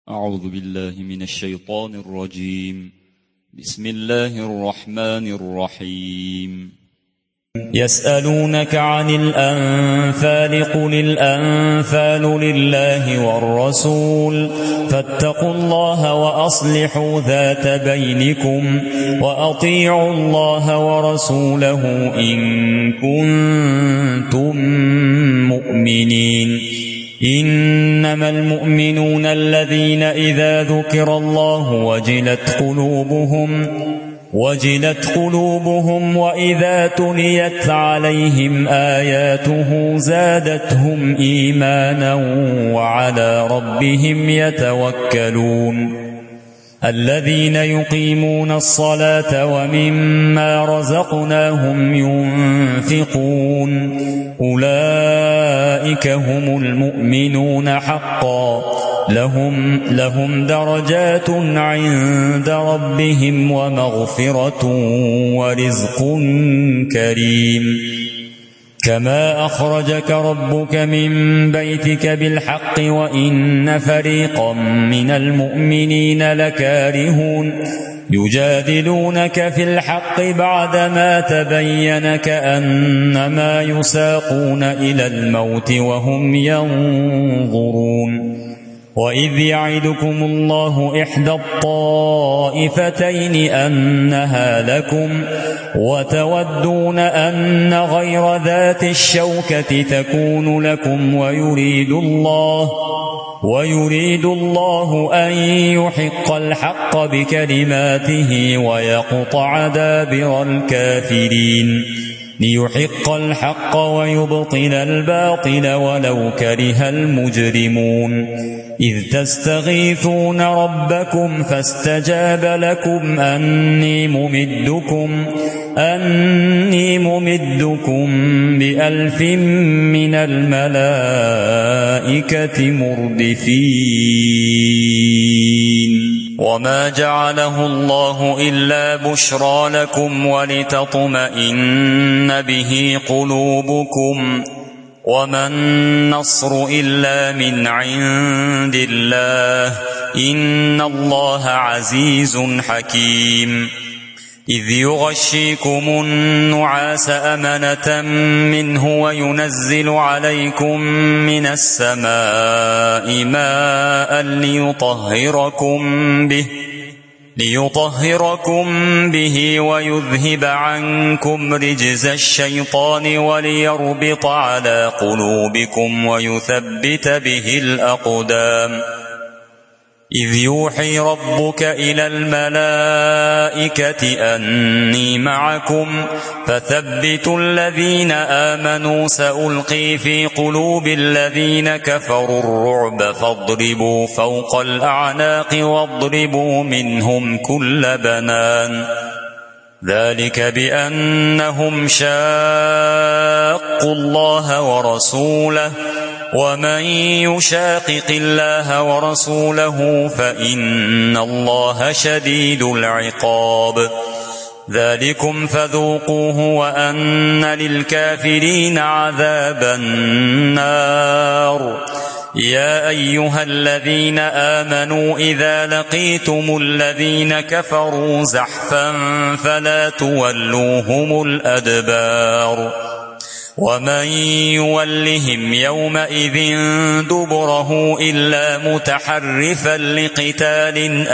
أعوذ بالله من الشيطان الرجيم. بسم الله الرحمن الرحيم. يسألونك عن الأنفال قل الأنفال لله والرسول فاتقوا الله وأصلحوا ذات بينكم وأطيعوا الله ورسوله إن كنتم مؤمنين. إنما المؤمنون الذين إذا ذكر الله وجلت قلوبهم وإذا تليت عليهم آياته زادتهم إيمانا وعلى ربهم يتوكلون. الذين يقيمون الصلاة ومما رزقناهم ينفقون أولئك هم المؤمنون حقا لهم درجات عند ربهم ومغفرة ورزق كريم. كما أخرجك ربك من بيتك بالحق وإن فريقا من المؤمنين لكارهون يجادلونك في الحق بعدما تبين كأنما يساقون إلى الموت وهم ينظرون. وإذ يعدكم الله إحدى الطائفتين أنها لكم وتودون أن غير ذات الشوكة تكون لكم ويريد الله أن يحق الحق بكلماته ويقطع دابر الكافرين ليحق الحق ويبطل الباطل ولو كره المجرمون. إذ تستغيثون ربكم فاستجاب لكم أني ممدكم ب1000 من الملائكة مردفين. وما جعله الله إلا بشرى لكم ولتطمئن به قلوبكم وما النصر إلا من عند الله إن الله عزيز حكيم. إذ يغشيكم النعاس أمنة منه وينزل عليكم من السماء ماء ليطهركم به ويذهب عنكم رجز الشيطان وليربط على قلوبكم ويثبت به الأقدام. إذ يوحي ربك إلى الملائكة أني معكم فثبتوا الذين آمنوا سألقي في قلوب الذين كفروا الرعب فاضربوا فوق الأعناق واضربوا منهم كل بنان. ذلك بأنهم شاقوا الله ورسوله ومن يشاقق الله ورسوله فإن الله شديد العقاب. ذلكم فذوقوه وأن للكافرين عذاب النار. يا أيها الذين آمنوا إذا لقيتم الذين كفروا زحفا فلا تولوهم الأدبار. ومن يولهم يومئذ دبره إلا متحرفا لقتال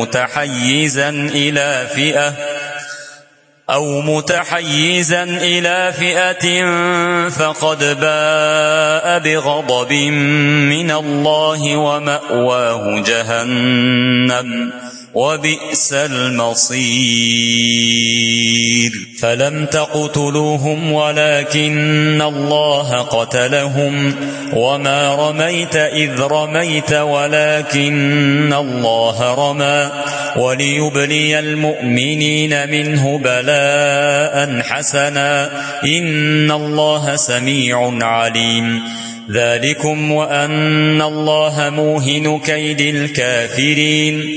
أو متحيزا إلى فئة فقد باء بغضب من الله ومأواه جهنم وبئس المصير. فلم تقتلوهم ولكن الله قتلهم وما رميت إذ رميت ولكن الله رمى وليبلي المؤمنين منه بلاء حسنا إن الله سميع عليم. ذلكم وأن الله موهن كيد الكافرين.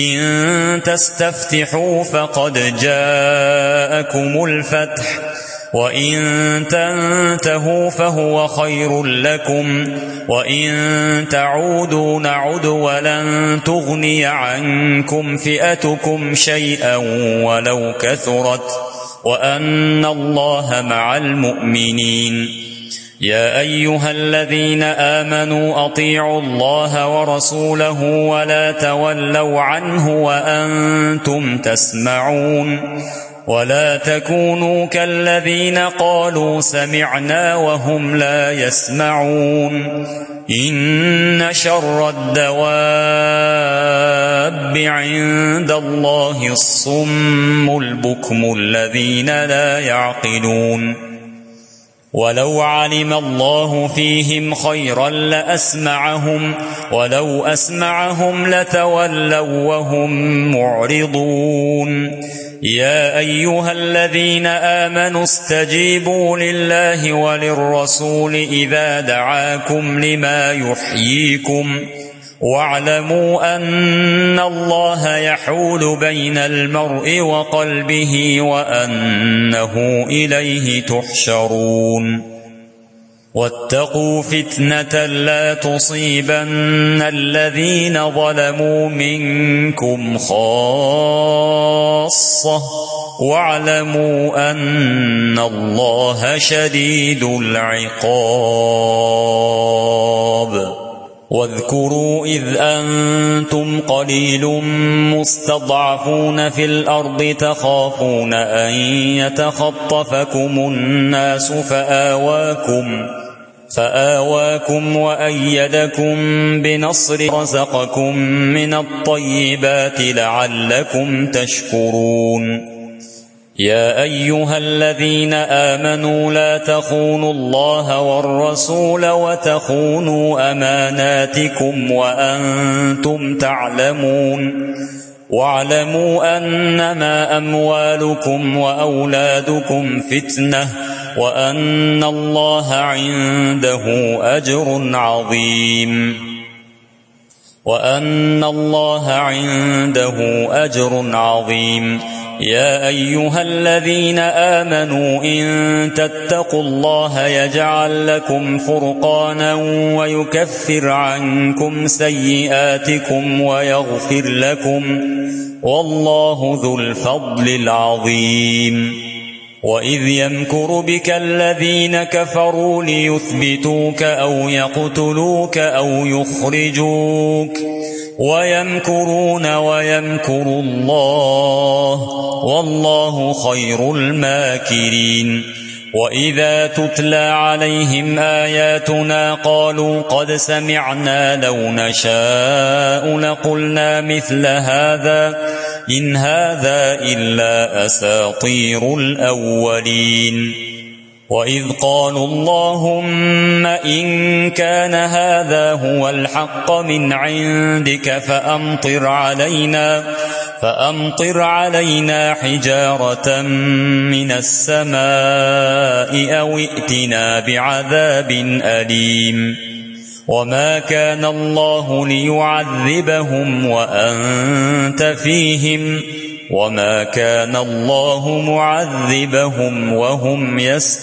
إن تستفتحوا فقد جاءكم الفتح وإن تنتهوا فهو خير لكم وإن تعودوا نعد ولن تغني عنكم فئتكم شيئا ولو كثرت وأن الله مع المؤمنين. يا أيها الذين آمنوا أطيعوا الله ورسوله ولا تولوا عنه وأنتم تسمعون ولا تكونوا كالذين قالوا سمعنا وهم لا يسمعون. إن شر الدواب عند الله الصم البكم الذين لا يعقلون. ولو علم الله فيهم خيرا لأسمعهم ولو أسمعهم لتولوا وهم معرضون. يا أيها الذين آمنوا استجيبوا لله وللرسول إذا دعاكم لما يحييكم واعلموا أن الله يحول بين المرء وقلبه وأنه إليه تحشرون. واتقوا فتنة لا تصيبن الذين ظلموا منكم خاصة واعلموا أن الله شديد العقاب. واذكروا إذ أنتم قليل مستضعفون في الأرض تخافون أن يتخطفكم الناس فآواكم وأيدكم بنصره رزقكم من الطيبات لعلكم تشكرون. يا أيها الذين آمنوا لا تخونوا الله والرسول وتخونوا أماناتكم وأنتم تعلمون. واعلموا أنما أموالكم وأولادكم فتنة وأن الله عنده أجر عظيم. يا أيها الذين آمنوا إن تتقوا الله يجعل لكم فرقانا ويكفر عنكم سيئاتكم ويغفر لكم والله ذو الفضل العظيم. وإذ يمكر بك الذين كفروا ليثبتوك أو يقتلوك أو يخرجوك ويمكرون ويمكر الله والله خير الماكرين. وإذا تتلى عليهم آياتنا قالوا قد سمعنا لو نشاء لقلنا مثل هذا إن هذا إلا أساطير الأولين. وإذ قالوا اللهم إن كان هذا هو الحق من عندك فأمطر علينا حجارة من السماء أو ائتنا بعذاب أليم. وما كان الله ليعذبهم وأنت فيهم وما كان الله معذبهم وهم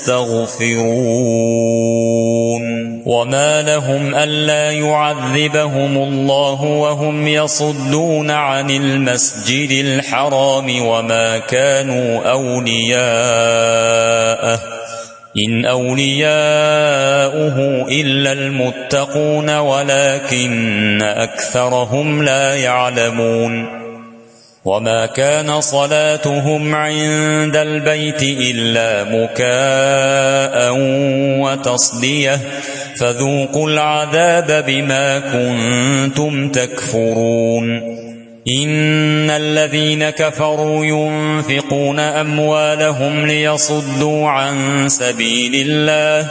يستغفرون. وما لهم ألا يعذبهم الله وهم يصدون عن المسجد الحرام وما كانوا أولياءه إن أولياؤه إلا المتقون ولكن أكثرهم لا يعلمون. وما كان صلاتهم عند البيت إلا مكاء وتصدية فذوقوا العذاب بما كنتم تكفرون. إن الذين كفروا ينفقون أموالهم ليصدوا عن سبيل الله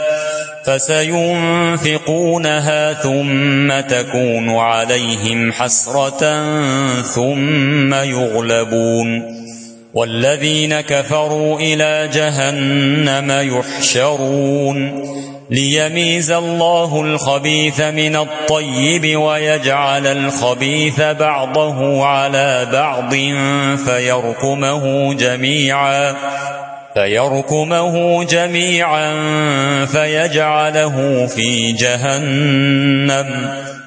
فسينفقونها ثم تكون عليهم حسرة ثم يغلبون والذين كفروا إلى جهنم يحشرون ليميز الله الخبيث من الطيب ويجعل الخبيث بعضه على بعض فيركمه جميعا فيركمه جميعا فيجعله في جهنم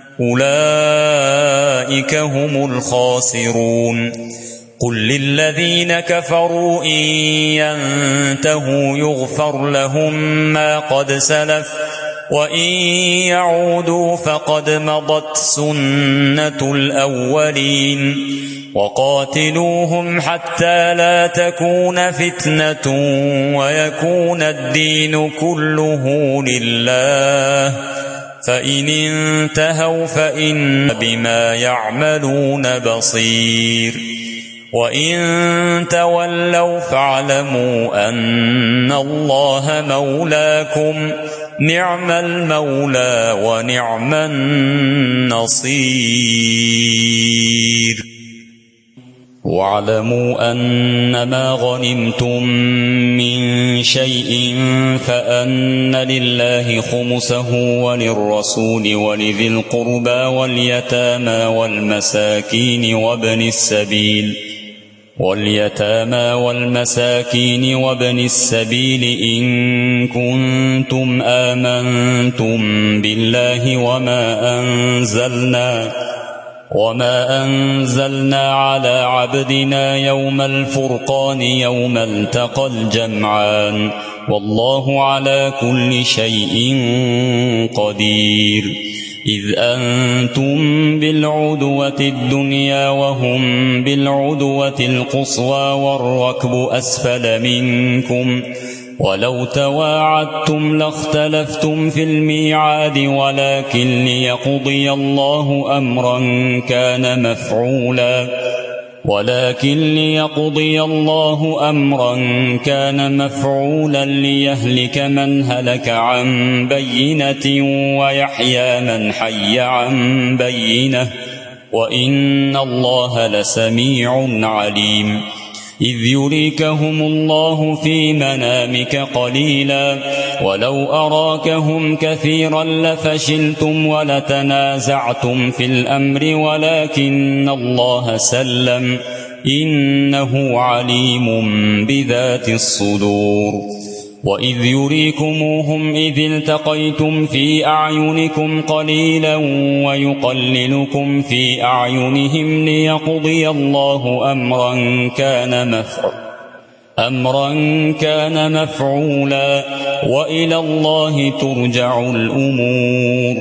أولئك هم الخاسرون قل للذين كفروا إن ينتهوا يغفر لهم ما قد سلف وإن يعودوا فقد مضت سنة الأولين وقاتلوهم حتى لا تكون فتنة ويكون الدين كله لله فإن انتهوا فإن بما يعملون بصير وإن تولوا فاعلموا أن الله مولاكم نعم المولى ونعم النصير واعلموا أنما غنمتم من شيء فأن لله خمسه وللرسول ولذي القربى واليتامى والمساكين وابن السبيل إن كنتم آمنتم بالله وما أنزلنا على عبدنا يوم الفرقان يوم التقى الجمعان والله على كل شيء قدير إذ أنتم بالعدوة الدنيا وهم بالعدوة القصوى والركب أسفل منكم ولو تواعدتم لاختلفتم في الميعاد ولكن ليقضي الله أمرا كان مفعولا ليهلك من هلك عن بينة ويحيى من حي عن بينة وإن الله لسميع عليم إذ يريكهم الله في منامك قليلا ولو أراكهم كثيرا لفشلتم ولتنازعتم في الأمر ولكن الله سلم إنه عليم بذات الصدور وإذ يريكموهم إذ التقيتم في أعينكم قليلا ويقللكم في أعينهم ليقضي الله أمرا كان مفعولا وإلى الله ترجع الأمور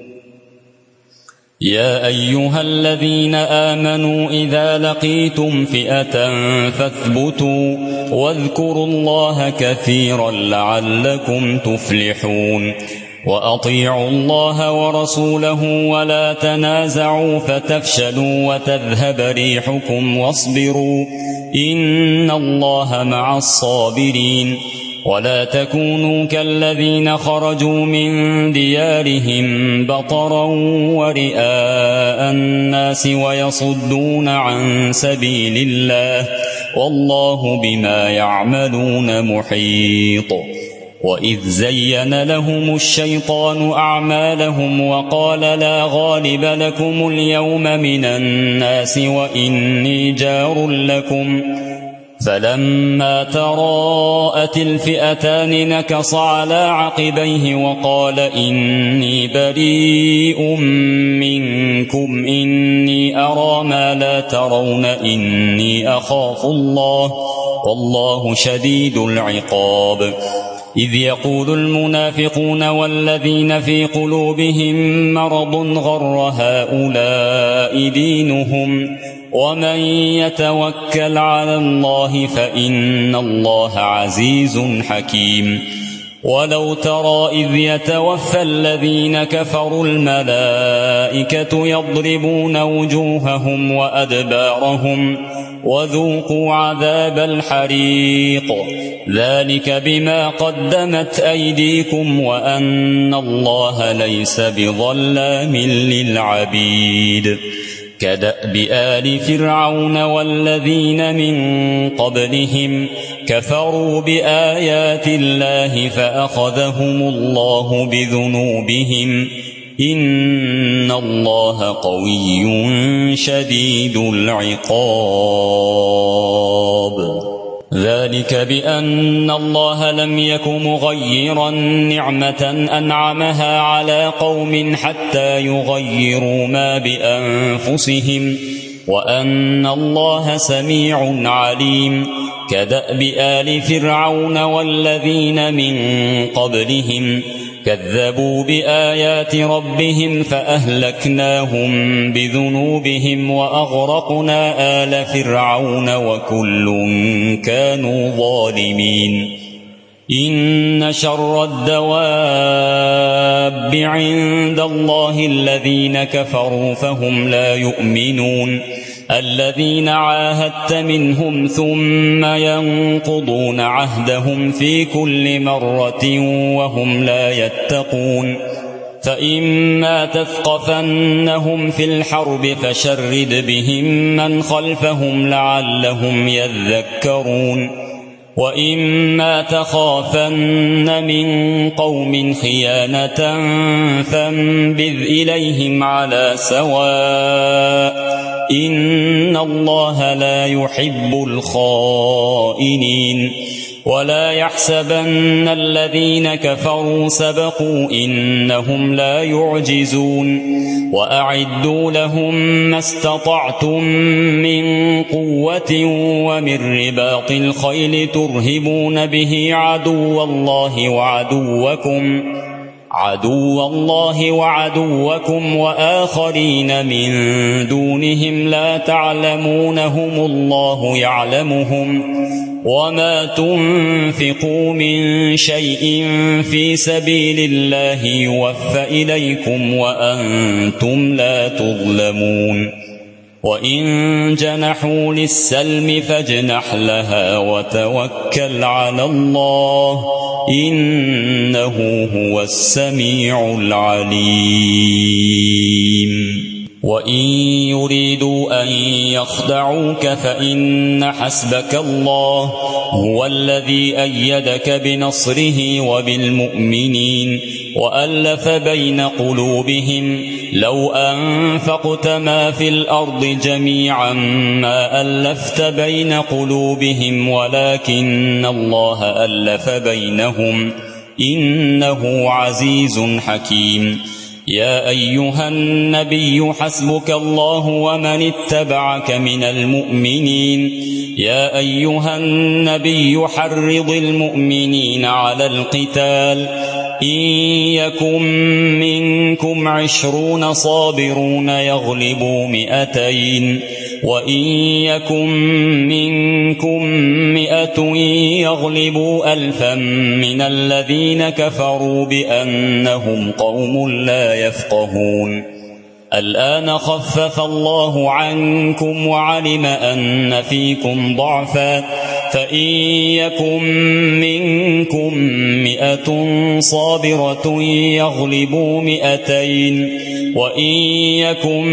يا أيها الذين آمنوا إذا لقيتم فئة فاثبتوا واذكروا الله كثيرا لعلكم تفلحون وأطيعوا الله ورسوله ولا تنازعوا فتفشلوا وتذهب ريحكم واصبروا إن الله مع الصابرين ولا تكونوا كالذين خرجوا من ديارهم بطرا ورئاء الناس ويصدون عن سبيل الله والله بما يعملون محيط وإذ زين لهم الشيطان أعمالهم وقال لا غالب لكم اليوم من الناس وإني جار لكم فلما تراءت الفئتان نكص على عقبيه وقال إني بريء منكم إني أرى ما لا ترون إني أخاف الله والله شديد العقاب إذ يقول المنافقون والذين في قلوبهم مرض غر هؤلاء دينهم ومن يتوكل على الله فإن الله عزيز حكيم ولو ترى إذ يتوفى الذين كفروا الملائكة يضربون وجوههم وأدبارهم وذوقوا عذاب الحريق ذلك بما قدمت أيديكم وأن الله ليس بظلام للعبيد كدأب آل فرعون والذين من قبلهم كفروا بآيات الله فأخذهم الله بذنوبهم إن الله قوي شديد العقاب ذلك بأن الله لم يك مغيرا نعمة أنعمها على قوم حتى يغيروا ما بأنفسهم وأن الله سميع عليم كدأب آل فرعون والذين من قبلهم كذبوا بآيات ربهم فأهلكناهم بذنوبهم وأغرقنا آل فرعون وكل كانوا ظالمين إن شر الدواب عند الله الذين كفروا فهم لا يؤمنون الذين عاهدت منهم ثم ينقضون عهدهم في كل مرة وهم لا يتقون فإما تثقفنهم في الحرب فشرد بهم من خلفهم لعلهم يذكرون وإما تخافن من قوم خيانة فانبذ إليهم على سواء إن الله لا يحب الخائنين ولا يحسبن الذين كفروا سبقوا إنهم لا يعجزون وأعدوا لهم ما استطعتم من قوة ومن رباط الخيل ترهبون به عدو الله وعدوكم وآخرين من دونهم لا تعلمونهم الله يعلمهم وما تنفقوا من شيء في سبيل الله يوفى إليكم وأنتم لا تظلمون وإن جنحوا للسلم فاجنح لها وتوكل على الله إنه هو السميع العليم وإن يريدوا أن يخدعوك فإن حسبك الله هو الذي أيدك بنصره وبالمؤمنين وألف بين قلوبهم لو أنفقت ما في الأرض جميعا ما ألفت بين قلوبهم ولكن الله ألف بينهم إنه عزيز حكيم يا أيها النبي حسبك الله ومن اتبعك من المؤمنين يا أيها النبي حرض المؤمنين على القتال إن يكن منكم 20 صابرون يغلبوا 200 وإن يكن منكم 100 يغلبوا 1000 من الذين كفروا بأنهم قوم لا يفقهون الآن خفف الله عنكم وعلم أن فيكم ضعفا فإن يكن منكم 100 صابرة يغلبوا 200 وإن يكن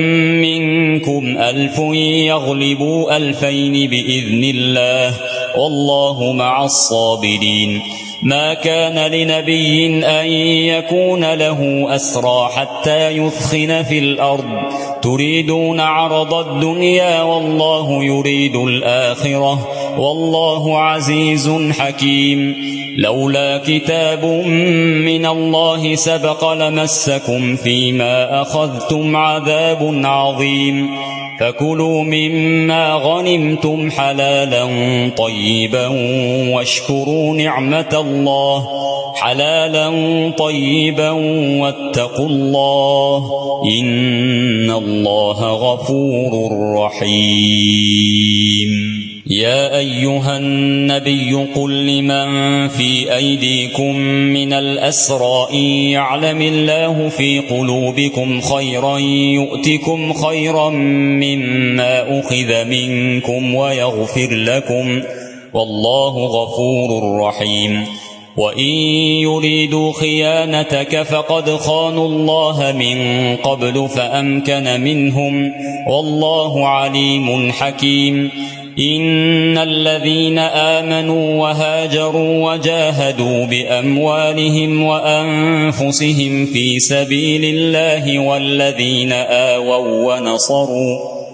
منكم 1000 يغلبوا 2000 بإذن الله والله مع الصابرين ما كان لنبي أن يكون له أسرى حتى يثخن في الأرض تريدون عرض الدنيا والله يريد الآخرة والله عزيز حكيم لولا كتاب من الله سبق لمسكم فيما أخذتم عذاب عظيم فكلوا مما غنمتم حلالا طيبا واشكروا نعمة الله حلالا طيبا واتقوا الله إن الله غفور رحيم يا أيها النبي قل لمن في أيديكم من الأسرى إن يعلم الله في قلوبكم خيرا يؤتكم خيرا مما أخذ منكم ويغفر لكم والله غفور رحيم وإن يريدوا خيانتك فقد خانوا الله من قبل فأمكن منهم والله عليم حكيم إن الذين آمنوا وهاجروا وجاهدوا بأموالهم وأنفسهم في سبيل الله والذين آووا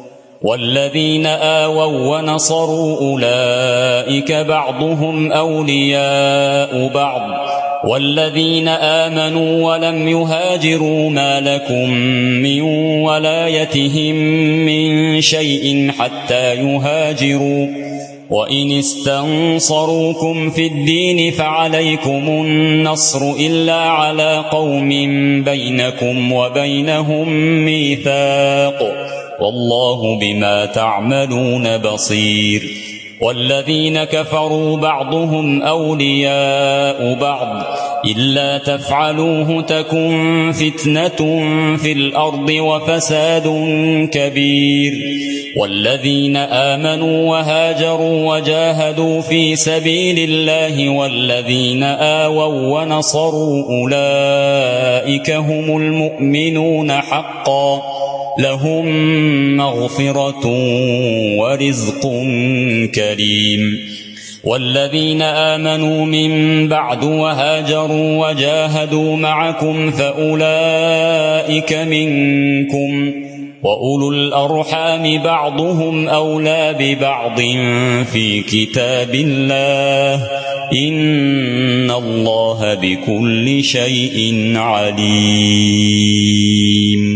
والذين آووا ونصروا أولئك بعضهم أولياء بعض والذين آمنوا ولم يهاجروا ما لكم من ولايتهم من شيء حتى يهاجروا وإن استنصروكم في الدين فعليكم النصر إلا على قوم بينكم وبينهم ميثاق والله بما تعملون بصير والذين كفروا بعضهم أولياء بعض إلا تفعلوه تكن فتنة في الأرض وفساد كبير والذين آمنوا وهاجروا وجاهدوا في سبيل الله والذين آووا ونصروا أولئك هم المؤمنون حقا لهم مغفرة ورزق كريم والذين آمنوا من بعد وهاجروا وجاهدوا معكم فأولئك منكم وأولو الأرحام بعضهم أولى ببعض في كتاب الله إن الله بكل شيء عليم.